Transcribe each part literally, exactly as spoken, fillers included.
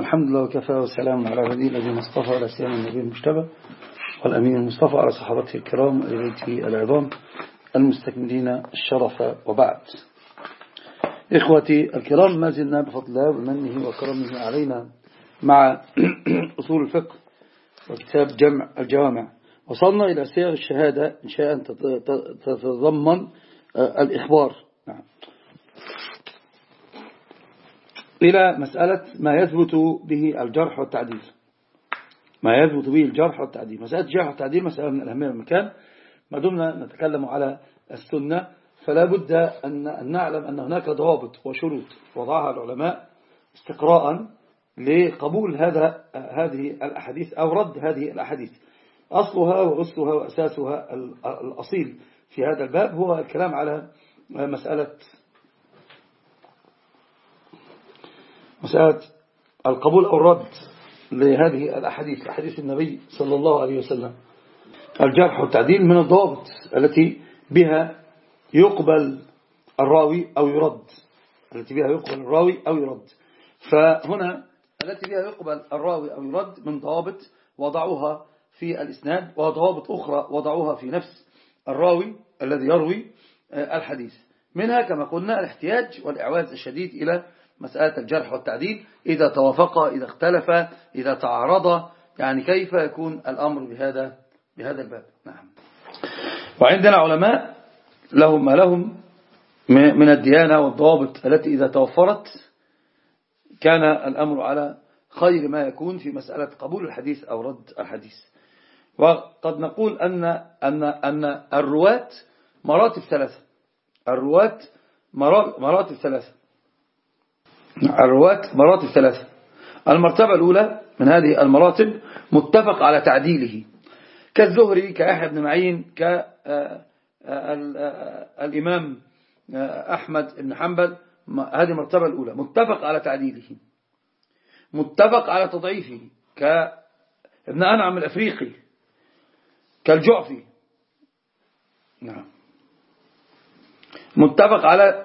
الحمد لله وكفى وسلام على عباده الذين اصطفى على سيما النبي المجتبى والأمين المصطفى على صحابته الكرام وآل بيته العظام المستكملين الشرف وبعد. إخوتي الكرام، ما زلنا بفضل الله ومنه وكرمه علينا مع أصول الفقه وكتاب جمع الجوامع. وصلنا إلى صيغ الشهادة إن شاء أن تتضمن الإخبار نعم. إلى مسألة ما يثبت به الجرح والتعديل ما يثبت به الجرح والتعديل مسألة الجرح والتعديل مسألة من الأهمية والمكان. ما دمنا نتكلم على السنة فلا بد أن نعلم أن هناك ضوابط وشروط وضعها العلماء استقراء لقبول هذا هذه الأحاديث أو رد هذه الأحاديث. أصلها وأسسها وأساسها الأصيل في هذا الباب هو الكلام على مسألة مسألة القبول أو الرد لهذه الأحاديث أحاديث النبي صلى الله عليه وسلم. الجرح والتعديل من الضوابط التي بها يقبل الراوي أو يرد التي بها يقبل الراوي أو يرد. فهنا التي بها يقبل الراوي أو يرد من ضوابط وضعوها في الإسناد وضوابط أخرى وضعوها في نفس الراوي الذي يروي الحديث. منها كما قلنا الاحتياج والإعواز الشديد إلى مسألة الجرح والتعديل إذا توافقا إذا اختلفا إذا تعارضا، يعني كيف يكون الأمر بهذا بهذا الباب. نعم. وعندنا علماء لهم ما لهم من الديانة والضوابط التي إذا توفرت كان الأمر على خير ما يكون في مسألة قبول الحديث أو رد الحديث. وقد نقول أن أن أن الرواة مراتب ثلاثة الرواة مراتب ثلاثة الرواة مراتب ثلاثة المرتبة الأولى من هذه المراتب متفق على تعديله كالزهري كيحيى بن معين كالإمام أحمد بن حنبل. هذه المرتبة الأولى متفق على تعديله. متفق على تضعيفه كابن أنعم الأفريقي كالجعفي. نعم. متفق على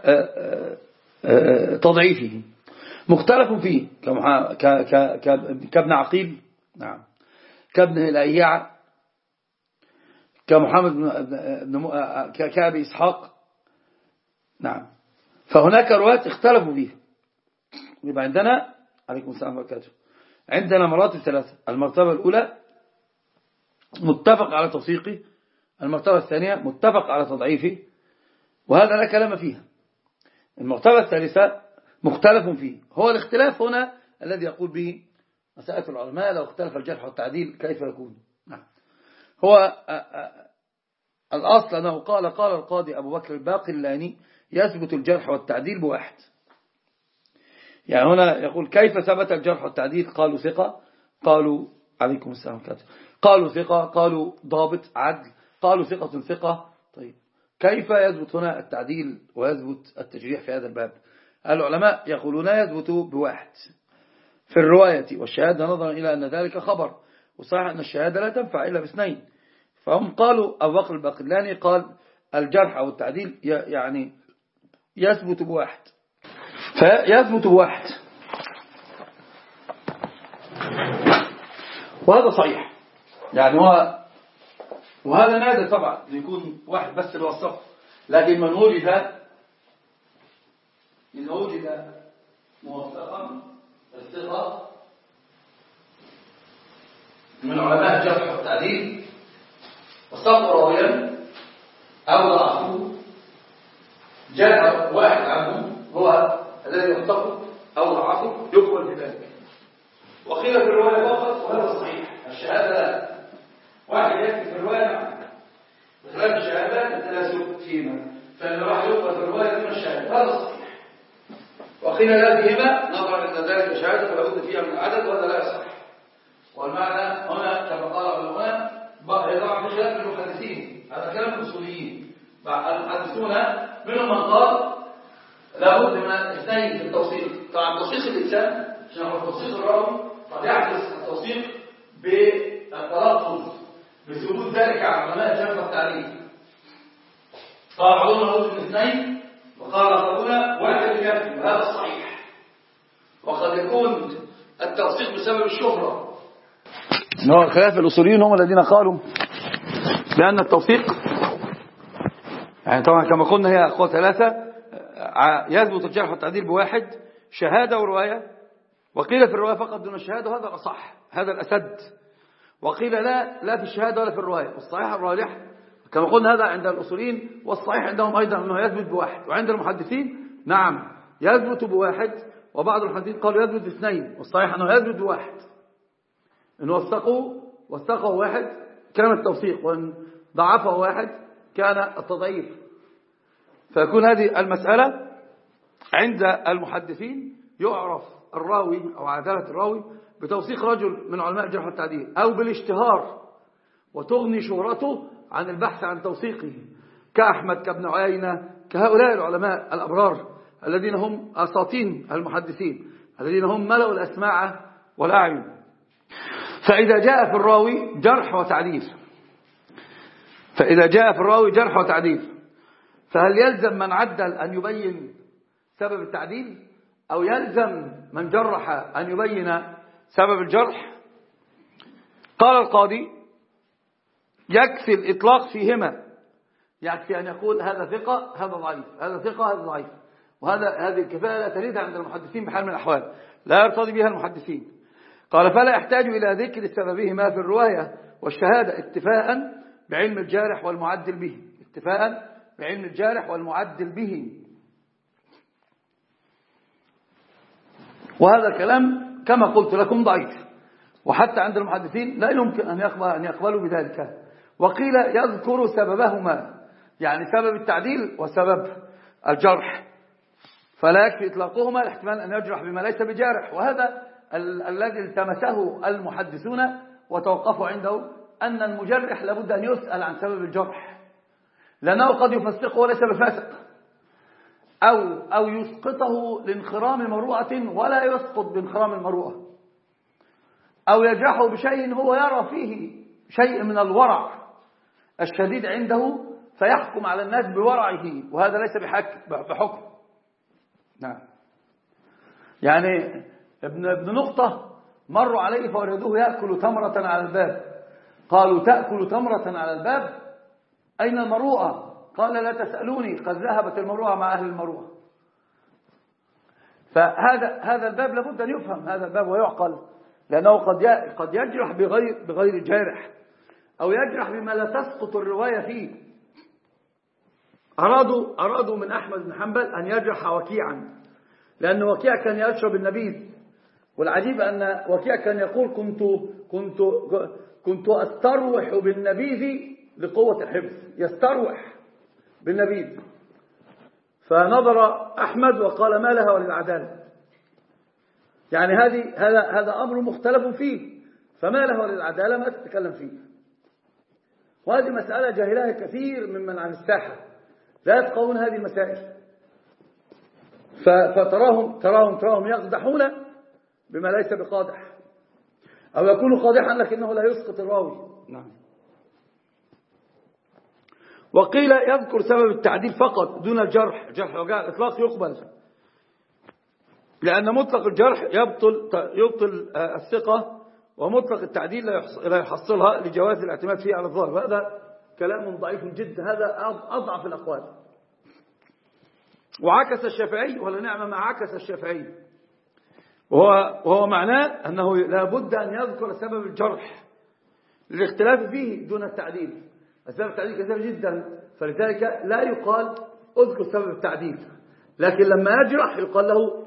تضعيفه. مختلف فيه كابن عقيل نعم كابن الأيع كمحمد بن كأبي إسحاق نعم. فهناك رواة اختلفوا فيه. يبقى عندنا عليكم السلام وبركاته عندنا مراتب ثلاثة. المرتبة الأولى متفق على توثيقه. المرتبة الثانية متفق على تضعيفه وهذا لا كلام فيها. المرتبة الثالثة مختلف فيه. هو الاختلاف هنا الذي يقول به مسألة العلماء لو اختلف الجرح والتعديل كيف يكون. نعم. هو الأصل أنه قال قال القاضي أبو بكر الباقلاني يثبت الجرح والتعديل بواحد. يعني هنا يقول كيف ثبت الجرح والتعديل؟ قالوا ثقة قالوا عليكم السلام عليكم قالوا ثقة قالوا ضابط عدل قالوا ثقة ثقة. طيب كيف يثبت هنا التعديل ويثبت التجريح في هذا الباب؟ العلماء يقولون يثبت بواحد في الرواية والشهادة نظرا إلى أن ذلك خبر وصحيح أن الشهادة لا تنفع إلا باثنين. فهم قالوا أبو بكر الباقلاني قال الجرح أو التعديل يعني يثبت بواحد فيثبت بواحد وهذا صحيح. يعني هو وهذا نادر طبعا يكون واحد بس اللي وصفه. لكن من وجد إذا وجد موثقا الثقة من علماء الجرح والتعديل وصفه راويا أو ضعفه جاء واحد عنه هو الذي يوثقه أو ضعفه يقبل بذلك. وقيل في الرواية فقط وهذا صحيح. الشهادة لا واحد يكفي في الرواية نعم بخلاف الشهادة التناسب فيما فإن واحد يقبل في الرواية من الشهادة هذا صحيح. وقيل لا فيهما نظرا إلى ذلك شهادة فلا بد فيها من العدد وهذا لا يصح. والمعنى هنا كما قال العلماء يضع في خلاف المحدثين. هذا كلام الاصوليين. المحدثون منهم من قال لا بد من الاثنين في التوثيق. طبعا توثيق الإنسان عشان هو توثيق الراوي قد يحدث التوثيق بالتلفظ بثبوت ذلك عن علماء الجرح والتعديل. قال بعضهم لا بد من اثنين وقال آخرون واحد يكفي وهذا صحيح. وقد يكون التوثيق بسبب الشهرة. هو خلاف الأصوليين هم الذين قالوا بأن التوثيق يعني طبعا كما قلنا هي أقوال ثلاثة، يثبت الجرح والتعديل بواحد، شهادة ورواية، وقيل في الرواية فقط دون الشهادة، وهذا الأصح هذا الأسد، وقيل لا لا في الشهادة ولا في الرواية، والصحيح الراجح كما قلنا هذا عند الأصوليين، والصحيح عندهم أيضا أنه يثبت بواحد، وعند المحدثين نعم يثبت بواحد، وبعض المحدثين قالوا يثبت باثنين، والصحيح أنه يثبت بواحد، إن وثقوا وثقه واحد كان التوثيق، وإن ضعفه واحد كان التضعيف. فيكون هذه المسألة عند المحدثين يعرف الراوي أو عدالة الراوي بتوثيق رجل من علماء الجرح والتعديل أو بالاشتهار، وتغني شهرته عن البحث عن توثيقه، كأحمد كابن عيينة، كهؤلاء العلماء الأبرار الذين هم أساطين المحدثين، الذين هم ملأوا الأسماع والأعين. فإذا جاء في الراوي جرح وتعديل فإذا جاء في الراوي جرح وتعديل فهل يلزم من عدل أن يبين سبب التعديل، أو يلزم من جرح أن يبين سبب الجرح؟ قال القاضي يكفي الإطلاق فيهما، يكفي أن يقول هذا ثقة هذا ضعيف، هذا ثقة هذا ضعيف، وهذا هذه الكفاية لا تريدها عند المحدثين بحال من الأحوال، لا يرتضي بها المحدثين. قال فلا يحتاج إلى ذكر سببهما في الرواية والشهادة اتفاء بعلم الجارح والمعدل به، اتفاء بعلم الجارح والمعدل به. وهذا الكلام كما قلت لكم ضعيف، وحتى عند المحدثين لا يمكن أن يقبل أن يقبلوا بذلك. وقيل يذكر سببهما، يعني سبب التعديل وسبب الجرح، فلا يكفي إطلاقهما الاحتمال أن يجرح بما ليس بجارح. وهذا ال الذي التمسه المحدثون وتوقفوا عنده، أن المجرح لابد أن يسأل عن سبب الجرح، لأنه قد يفسقه وليس بفاسق، أو, أو يسقطه لانخرام مروءة ولا يسقط بانخرام المروءة، أو يجرحه بشيء هو يرى فيه شيء من الورع الشديد عنده فيحكم على الناس بورعه، وهذا ليس بحكم. نعم، يعني ابن, ابن نقطة مروا عليه فوجدوه يأكل تمرة على الباب، قالوا تأكل تمرة على الباب أين المروءة؟ قال لا تسألوني قد ذهبت المروءة مع أهل المروءة. فهذا هذا الباب لابد أن يفهم هذا الباب ويعقل، لأنه قد قد يجرح بغير بغير جارح، أو يجرح بما لا تسقط الرواية فيه. أرادوا أرادوا من أحمد بن حنبل أن يجرح وكيعا، لأن وكيع كان يشرب النبيذ، والعجيب أن وكيع كان يقول كنت كنت كنت أستروح بالنبيذ لقوة الحفظ، يستروح بالنبيذ. فنظر أحمد وقال ما لها وللعدالة، يعني هذه هذا هذا أمر مختلف فيه، فما لها وللعدالة ما تتكلم فيه. وهذه مسألة جاهلها كثير ممن عن الساحة، لا يفقهون هذه المسائل، فتراهم تراهم تراهم يقدحون بما ليس بقادح، أو يكون قادحا لكنه لا يسقط الراوي. نعم. وقيل يذكر سبب التعديل فقط دون الجرح، جرح وجاء الإطلاق يقبل، لأن مطلق الجرح يبطل يبطل الثقة، ومطلق التعديل لا يحصلها لجواز الاعتماد فيه على الظاهر. وهذا كلام ضعيف جدا، هذا أضعف الأقوال. وعكس الشافعي، ولا نعم ما عكس الشافعي، وهو, وهو معناه أنه لا بد أن يذكر سبب الجرح للاختلاف فيه دون التعديل. أسباب التعديل كثيرة جدا، فلذلك لا يقال اذكر سبب التعديل، لكن لما يجرح يقال له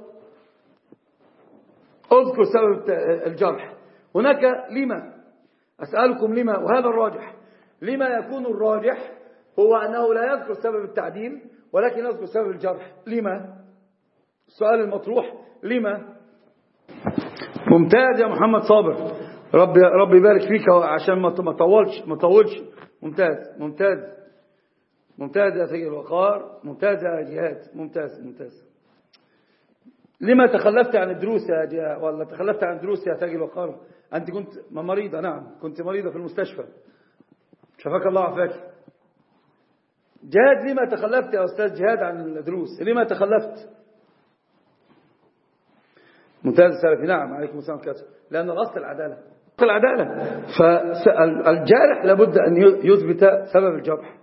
اذكر سبب الجرح. هناك لما، أسألكم لما، وهذا الراجح، لما يكون الراجح هو أنه لا يذكر سبب التعديل ولكن يذكر سبب الجرح. لما؟ السؤال المطروح لما؟ ممتاز يا محمد صابر، ربي ربي يبارك فيك عشان ما تطولش ما تطولش. ممتاز ممتاز ممتاز يا سيد الوقار، ممتاز يا جهاد، ممتاز ممتاز. لما تخلفت عن الدروس يا جهاد، ولا تخلفت عن الدروس يا تاج الوقار؟ أنت كنت مريضة؟ نعم كنت مريضة في المستشفى، شفاك الله عافاك. جهاد لما تخلفت يا أستاذ جهاد عن الدروس؟ لما تخلفت؟ ممتاز السلفي. نعم عليكم السلام كذا، لأن الأصل العدالة، العدالة. فالجارح لابد أن يثبت سبب الجرح.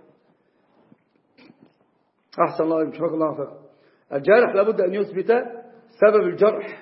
أحسن الله عليكم، شكرا الله فيكم. الجارح لابد أن يثبت سبب الجرح،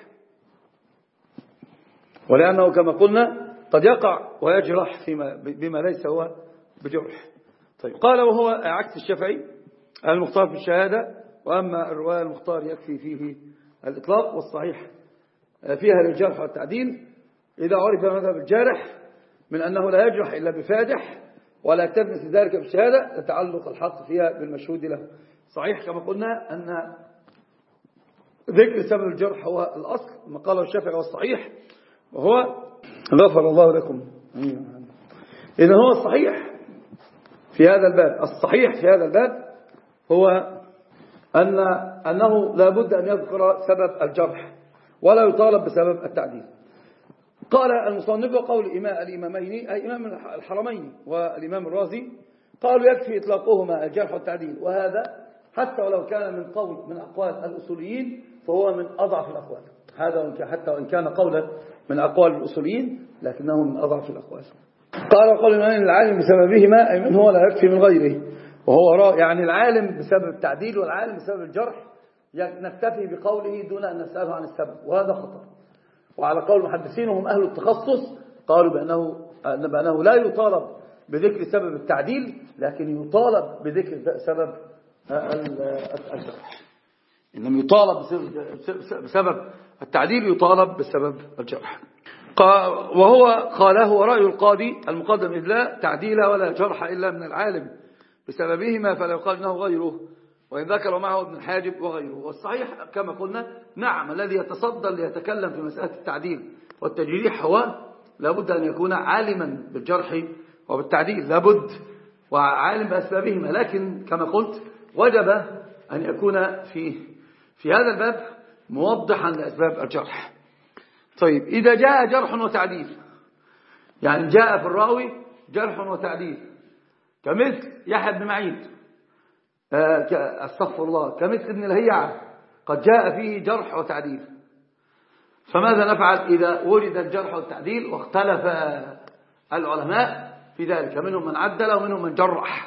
ولأنه كما قلنا قد يقع ويجرح فيما بما ليس هو بجرح. طيب قال وهو عكس الشافعي المختار في الشهادة، وأما الرواية المختار يكفي فيه الإطلاق، والصحيح فيها للجرح والتعديل. إذا عرف مذهب الجارح من أنه لا يجرح إلا بفادح ولا يكتفي ذلك بالشهادة، لتعلق الحق فيها بالمشهود له. صحيح كما قلنا أن ذكر سبب الجرح هو الأصل، ما قاله الشافعي والصحيح، وهو غفر الله لكم. إذا هو الصحيح في هذا الباب، الصحيح في هذا الباب هو أن أنه لا بد أن يذكر سبب الجرح ولا يطالب بسبب التعديل. قال المصنف قول إمام الإمامين أي إمام الحرمين والإمام الرازي قالوا يكفي إطلاقهما الجرح والتعديل، وهذا حتى ولو كان من قول من أقوال الأصوليين فهو من أضعف الأقوال. هذا حتى وإن كان قولا من أقوال الأصوليين لكنه من أضعف الأقوال. قال قول الإمام العالم بسببهما أي من هو لا يكفي من غيره، وهو يعني العالم بسبب التعديل والعالم بسبب الجرح نكتفي بقوله دون أن نسأله عن السبب، وهذا خطأ. وعلى قول المحدثين وهم أهل التخصص قالوا بأنه, بأنه لا يطالب بذكر سبب التعديل لكن يطالب بذكر سبب الجرح. إن لم يطالب بسبب التعديل يطالب بسبب الجرح. وهو قاله ورأي القاضي المقدم إذ لا تعديل ولا جرح إلا من العالم بسببهما فلا يقال إنه غيره، وإن ذكر معه ابن الحاجب وغيره. والصحيح كما قلنا نعم الذي يتصدر ليتكلم في مسألة التعديل والتجريح هو لابد أن يكون عالما بالجرح وبالتعديل، لابد وعالم بأسبابهما، لكن كما قلت وجب أن يكون في في هذا الباب موضحا لأسباب الجرح. طيب إذا جاء جرح وتعديل، يعني جاء في الراوي جرح وتعديل كمثل يحيى بن معين استغفر الله كمثل ابن الهيعة قد جاء فيه جرح وتعديل، فماذا نفعل إذا وجد الجرح والتعديل واختلف العلماء في ذلك، منهم من عدل ومنهم من جرح؟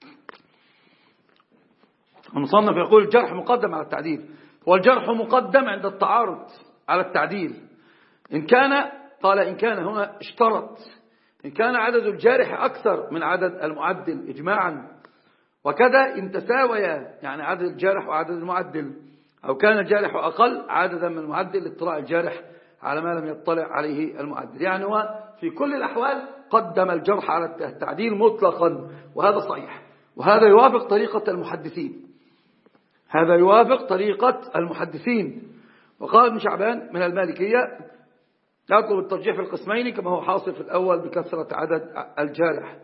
المصنف يقول الجرح مقدم على التعديل، والجرح مقدم عند التعارض على التعديل. إن كان قال إن كان هنا اشترط إن كان عدد الجارح أكثر من عدد المعدل إجماعا، وكذا إن تساويا يعني عدد الجارح وعدد المعدل، أو كان الجارح أقل عددا من المعدل اطلاع الجارح على ما لم يطلع عليه المعدل. يعني هو في كل الأحوال قدم الجرح على التعديل مطلقا، وهذا صحيح، وهذا يوافق طريقة المحدثين هذا يوافق طريقة المحدثين. وقال ابن شعبان من المالكية يطلب الترجيح في القسمين كما هو حاصل في الأول بكثرة عدد الجارح.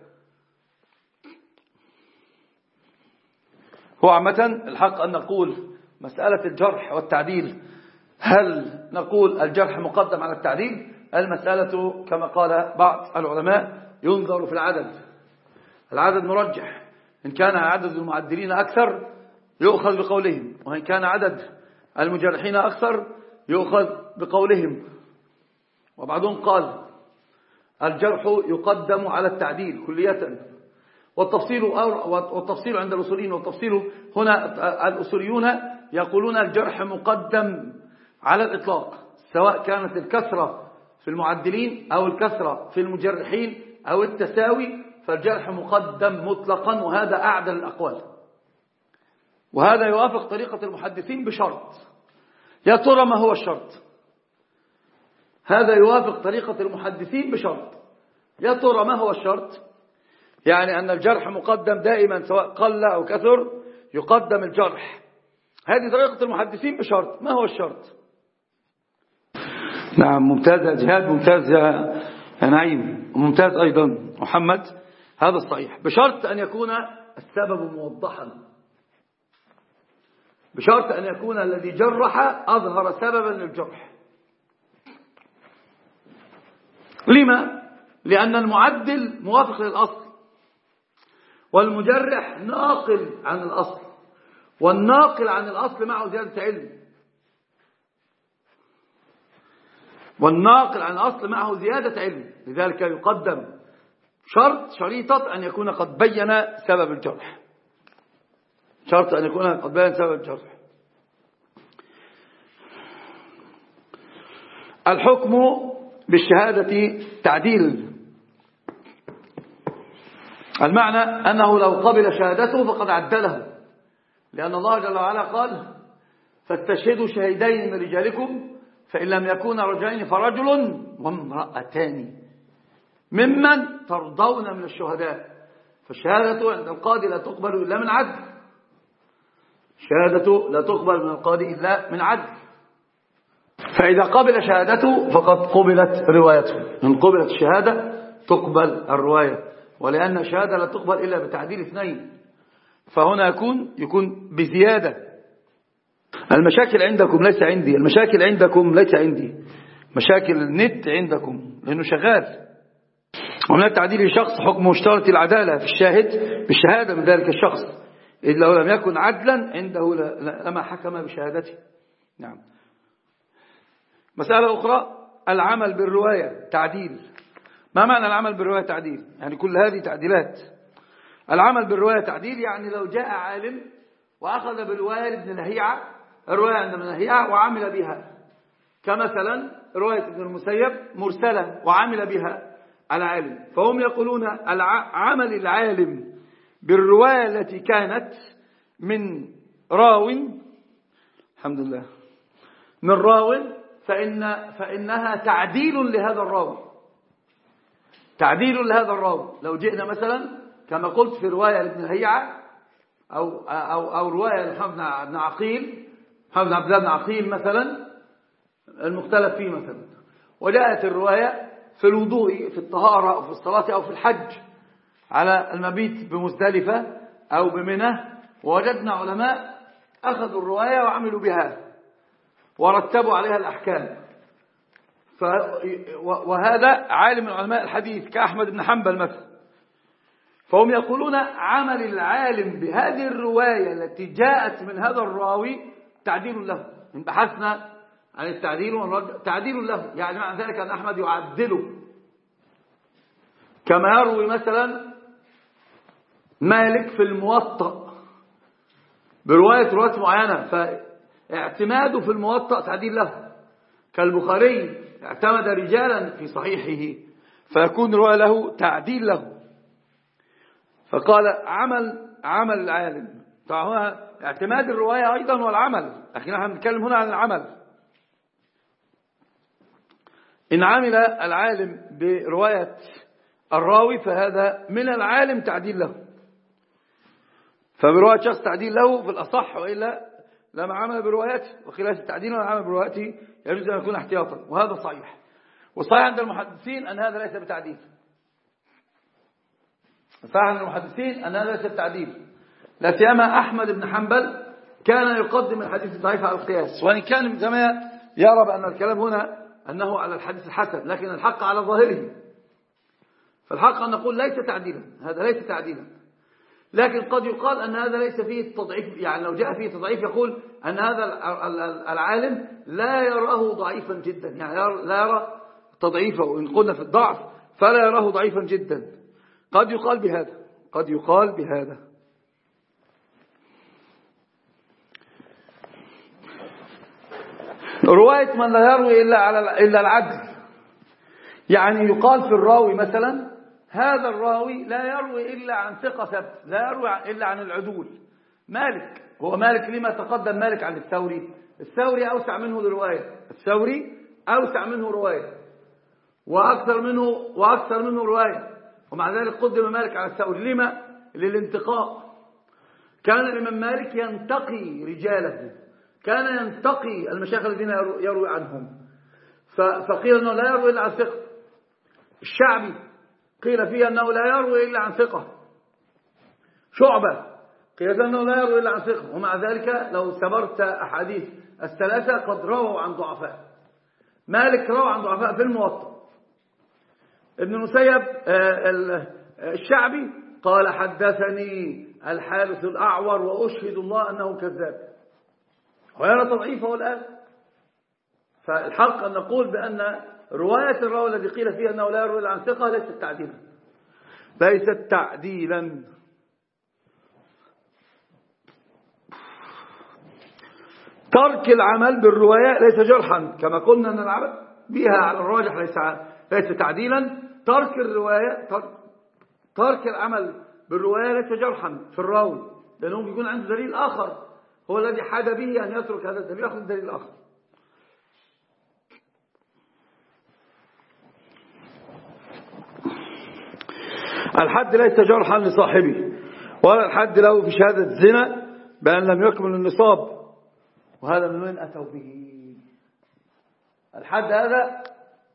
هو عامة الحق أن نقول مسألة الجرح والتعديل، هل نقول الجرح مقدم على التعديل؟ المسألة كما قال بعض العلماء ينظر في العدد، العدد مرجح، إن كان عدد المعدلين أكثر يؤخذ بقولهم، وإن كان عدد المجرحين أكثر يؤخذ بقولهم. وبعضهم قال الجرح يقدم على التعديل كلية، والتفصيل والتفصيل عند الأصوليين، والتفصيل هنا الأصوليون يقولون الجرح مقدم على الإطلاق، سواء كانت الكثرة في المعدلين أو الكثرة في المجرحين أو التساوي، فالجرح مقدم مطلقا، وهذا أعدل الأقوال، وهذا يوافق طريقة المحدثين بشرط. يا ترى ما هو الشرط؟ هذا يوافق طريقة المحدثين بشرط، يا ترى ما هو الشرط؟ يعني أن الجرح مقدم دائما سواء قل أو كثر، يقدم الجرح، هذه طريقة المحدثين بشرط. ما هو الشرط؟ نعم ممتاز يا جهاد، ممتاز يا نعيم، ممتاز أيضا محمد، هذا الصحيح، بشرط أن يكون السبب موضحا، بشرط أن يكون الذي جرح أظهر سببا للجرح. لما؟ لأن المعدل موافق للأصل، والمجرح ناقل عن الأصل، والناقل عن الأصل معه زيادة علم. والناقل عن الأصل معه زيادة علم، لذلك يقدم شرط شريطة أن يكون قد بين سبب الجرح، شرط أن يكون قد بين سبب الجرح. الحكم بالشهادة تعديل، المعنى أنه لو قبل شهادته فقد عدله، لأن الله جل وعلا قال فاستشهدوا شهيدين من رجالكم فإن لم يكونا رجلين فرجل وامرأتان ممن ترضون من الشهداء. فالشهادة عند القاضي لا تقبل إلا من عدل، الشهادة لا تقبل من القاضي إلا من عدل. فإذا قبل شهادته فقد قبلت روايته، إن قبلت الشهادة تقبل الرواية، ولأن الشهادة لا تقبل إلا بتعديل اثنين، فهنا يكون يكون بزيادة. المشاكل عندكم ليس عندي، المشاكل عندكم ليس عندي، مشاكل النت عندكم لأنه شغال. ومن التعديل لشخص حكم مشترط العدالة في الشاهد بالشهادة من ذلك الشخص، إذ لو لم يكن عدلا عنده لما حكم بشهادته. نعم. مسألة أخرى، العمل بالرواية تعديل. ما معنى العمل بالرواية تعديل؟ يعني كل هذه تعديلات. العمل بالرواية تعديل يعني لو جاء عالم وأخذ بالرواية لابن لهيعة، الرواية عند ابن لهيعة وعمل بها، كمثلا رواية ابن المسيب مرسلة وعمل بها العالم، فهم يقولون عمل العالم بالرواية التي كانت من راو، الحمد لله، من راو، فإن فإنها تعديل لهذا الراوي، تعديل لهذا الراوي. لو جئنا مثلا كما قلت في رواية لابن لهيعة أو أو أو رواية لحمد بن عقيل، محمد بن عبد الله بن عقيل مثلا المختلف فيه مثلا، وجاءت الرواية في الوضوء في الطهارة أو في الصلاة أو في الحج على المبيت بمزدلفة أو بمنى، ووجدنا علماء أخذوا الرواية وعملوا بها ورتبوا عليها الأحكام. ف... وهذا عالم من علماء الحديث كأحمد بن حنبل مثلا، فهم يقولون عمل العالم بهذه الرواية التي جاءت من هذا الراوي تعديل له. إن بحثنا عن التعديل والرد تعديل له، يعني معنى ذلك أن أحمد يعدله، كما يروي مثلا مالك في الموطأ برواية رواية معينة فاعتماده في الموطأ تعديل له، كالبخاري اعتمد رجالا في صحيحه فيكون رواية له تعديل له. فقال عمل عمل العالم، طبعا اعتماد الرواية أيضا والعمل، لكن نحن نتكلم هنا عن العمل. إن عمل العالم برواية الراوي فهذا من العالم تعديل له، فبرواية شخص تعديل له في الأصح، وإلا لما عمل بروايته، وخلاف التعديل ولا عمل بروايته يجوز أن يكون احتياطا، وهذا صحيح. والصحيح عند المحدثين أن هذا ليس بتعديل، الصحيح عند المحدثين أن هذا ليس بتعديل، لا سيما أحمد بن حنبل كان يقدم الحديث الضعيف على القياس، وإن كان كما يرى بأن الكلام هنا أنه على الحديث الحسن، لكن الحق على ظاهره. فالحق أن نقول ليس تعديلا، هذا ليس تعديلا، لكن قد يقال أن هذا ليس فيه التضعيف، يعني لو جاء فيه تضعيف يقول أن هذا العالم لا يراه ضعيفا جدا، يعني لا يرى تضعيفه، وإن قلنا في الضعف فلا يراه ضعيفا جدا، قد يقال بهذا، قد يقال بهذا. رواية من لا يروي إلا على إلا العدل، يعني يقال في الراوي مثلا هذا الراوي لا يروي إلا عن ثقة ثبت، لا يروي إلا عن العدول. مالك، هو مالك لما تقدم مالك عن الثوري؟ الثوري أوسع منه رواية، الثوري أوسع منه رواية وأكثر منه وأكثر منه رواية، ومع ذلك قدم مالك على الثوري. لما؟ للانتقاء. كان الإمام مالك ينتقي رجاله، كان ينتقي المشايخ الذين يروي عنهم، فقيل أنه لا يروي إلا عن ثقة. الشعبي قيل فيه أنه لا يروي إلا عن ثقة. شعبة قيل أنه لا يروي إلا عن ثقة، ومع ذلك لو سبرت أحاديث الثلاثة قد رووا عن ضعفاء. مالك روى عن ضعفاء في الموطأ. ابن المسيب الشعبي قال حدثني الحارث الأعور وأشهد الله أنه كذاب، ويرى تضعيفه الآن. فالحق أن نقول بأن رواية الراوي الذي قيل فيه أنه لا يروي عن ثقة ليست تعديلا، ليست تعديلا. ترك العمل بالرواية ليس جرحا، كما قلنا أن العمل بها على الراجح ليس ليس تعديلا. ترك الرواية ترك العمل بالرواية ليس جرحا في الراوي، لأنه بيكون عنده دليل آخر هو الذي حاد به أن يترك هذا الدليل يأخذ دليل آخر. الحد ليس جرحا لصاحبه، ولا الحد له في شهادة الزنا بأن لم يكمل النصاب. وهذا من وين أتوا به؟ الحد هذا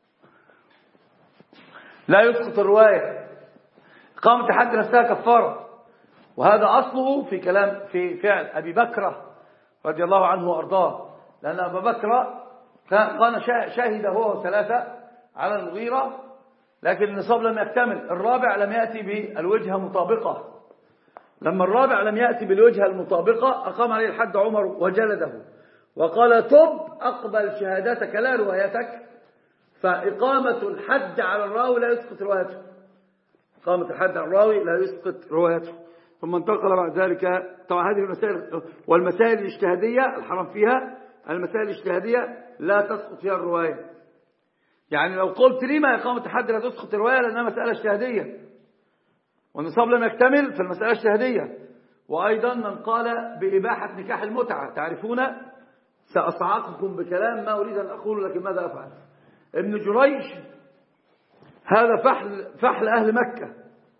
لا يسقط الرواية، إقامة الحد نفسها كفارة، وهذا أصله في كلام في فعل أبي بكر رضي الله عنه وأرضاه، لأن أبا بكر كان شاهد هو وثلاثة على المغيرة، لكن النصاب لم يكتمل. الرابع لم يأتي بالوجهة مطابقة، لما الرابع لم يأتي بالوجهة المطابقة أقام عليه الحد عمر وجلده وقال تب أقبل شهادتك لا روايتك. فإقامة الحد على الراوي لا يسقط روايته، إقامة الحد على الراوي لا يسقط روايته. ثم انتقل بعد ذلك طبعا هذه المسائل والمسائل الاجتهادية الحرام فيها، المسائل الاجتهادية لا تسقط فيها الرواية. يعني لو قلت لي ما إقامة الحد لا تسقط الرواية لأنها مسألة اجتهادية والنصاب لم يكتمل فالمسألة اجتهادية. وأيضا من قال بإباحة نكاح المتعة، تعرفون سأصعقكم بكلام ما أريد أن أقول لكن ماذا أفعل. ابن جريج هذا فحل, فحل أهل مكة،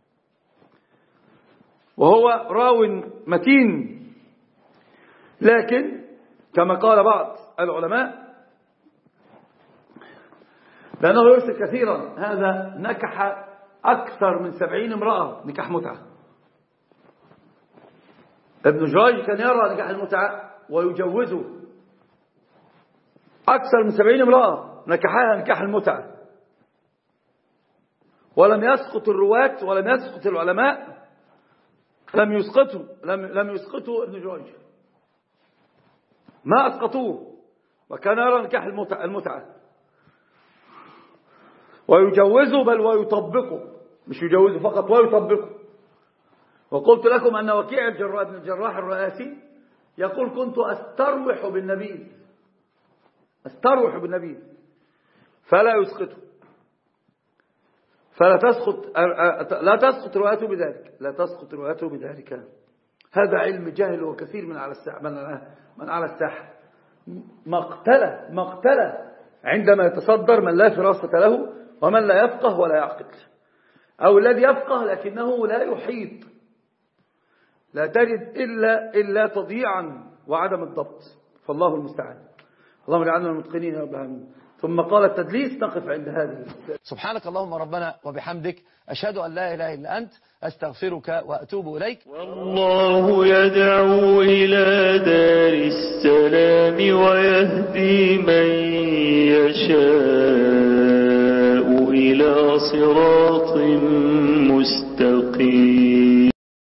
وهو راو متين، لكن كما قال بعض العلماء لأنه يرسل كثيرا، هذا نكح أكثر من سبعين امرأة نكاح متعة. ابن جريج كان يرى نكاح المتعة ويجوزه، أكثر من سبعين امرأة نكحها نكاح المتعة، ولم يسقط الرواة ولم يسقط العلماء، لم يسقطوا لم, لم يسقطوا ابن جريج، ما أسقطوه، وكان يرى نكاح المتعة, المتعة ويجوزه بل ويطبقه، مش يجوزه فقط ويطبقه. وقلت لكم أن وكيع الجراح بن الجراح الرئاسي يقول كنت أستروح بالنبي أستروح بالنبي فلا يسقطه، فلا تسقط لا تسقط روايته بذلك لا تسقط روايته بذلك. هذا علم جاهل وكثير من على الساحة من على الساحة مقتلة مقتلة عندما يتصدر من لا فراسة له ومن لا يفقه ولا يعقل، أو الذي يفقه لكنه لا يحيط، لا تجد إلا إلا تضييعا وعدم الضبط، فالله المستعان. اللهم اجعلنا المتقنين يا رب العالمين. ثم قال التدليس، نقف عند هذه. سبحانك اللهم ربنا وبحمدك، أشهد أن لا إله إلا أنت، أستغفرك وأتوب إليك. والله يدعو إلى دار السلام ويهدي من يشاء إلى صراط مستقيم.